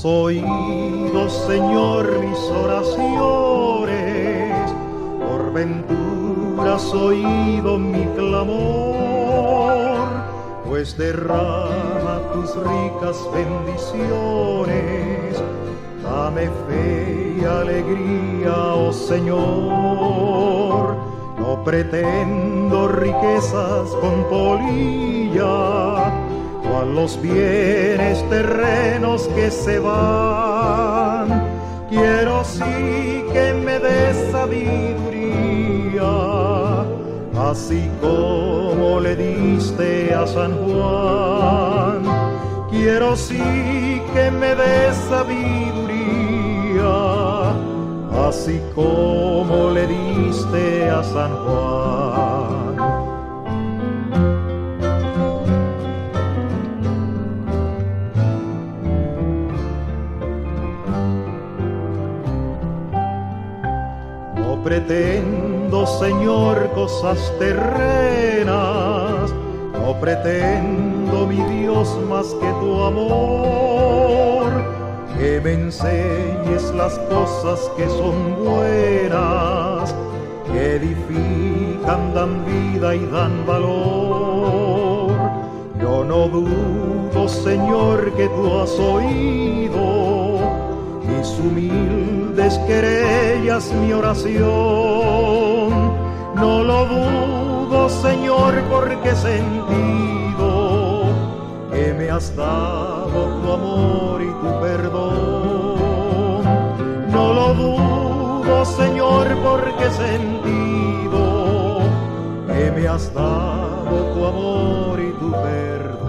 oído, Señor, mis oraciones, por ventura has oído mi clamor, pues derrama tus ricas bendiciones. Dame fe y alegría, oh Señor. No pretendo riquezas con polilla, o a los bienes terrenos que se van. Quiero sí que me des sabiduría, así como le diste a San Juan. Quiero sí que me des sabiduría, así como le diste a San Juan. No pretendo, Señor, cosas terrenas, no pretendo, mi Dios, más que tu amor, que me enseñes las cosas que son buenas, que edifican, dan vida y dan valor. Yo no dudo, Señor, que tú has oído mis humildes querellas, mi oración. No lo dudo, Señor, porque he sentido que me has dado tu amor y tu perdón. No lo dudo, Señor, porque he sentido que me has dado tu amor y tu perdón.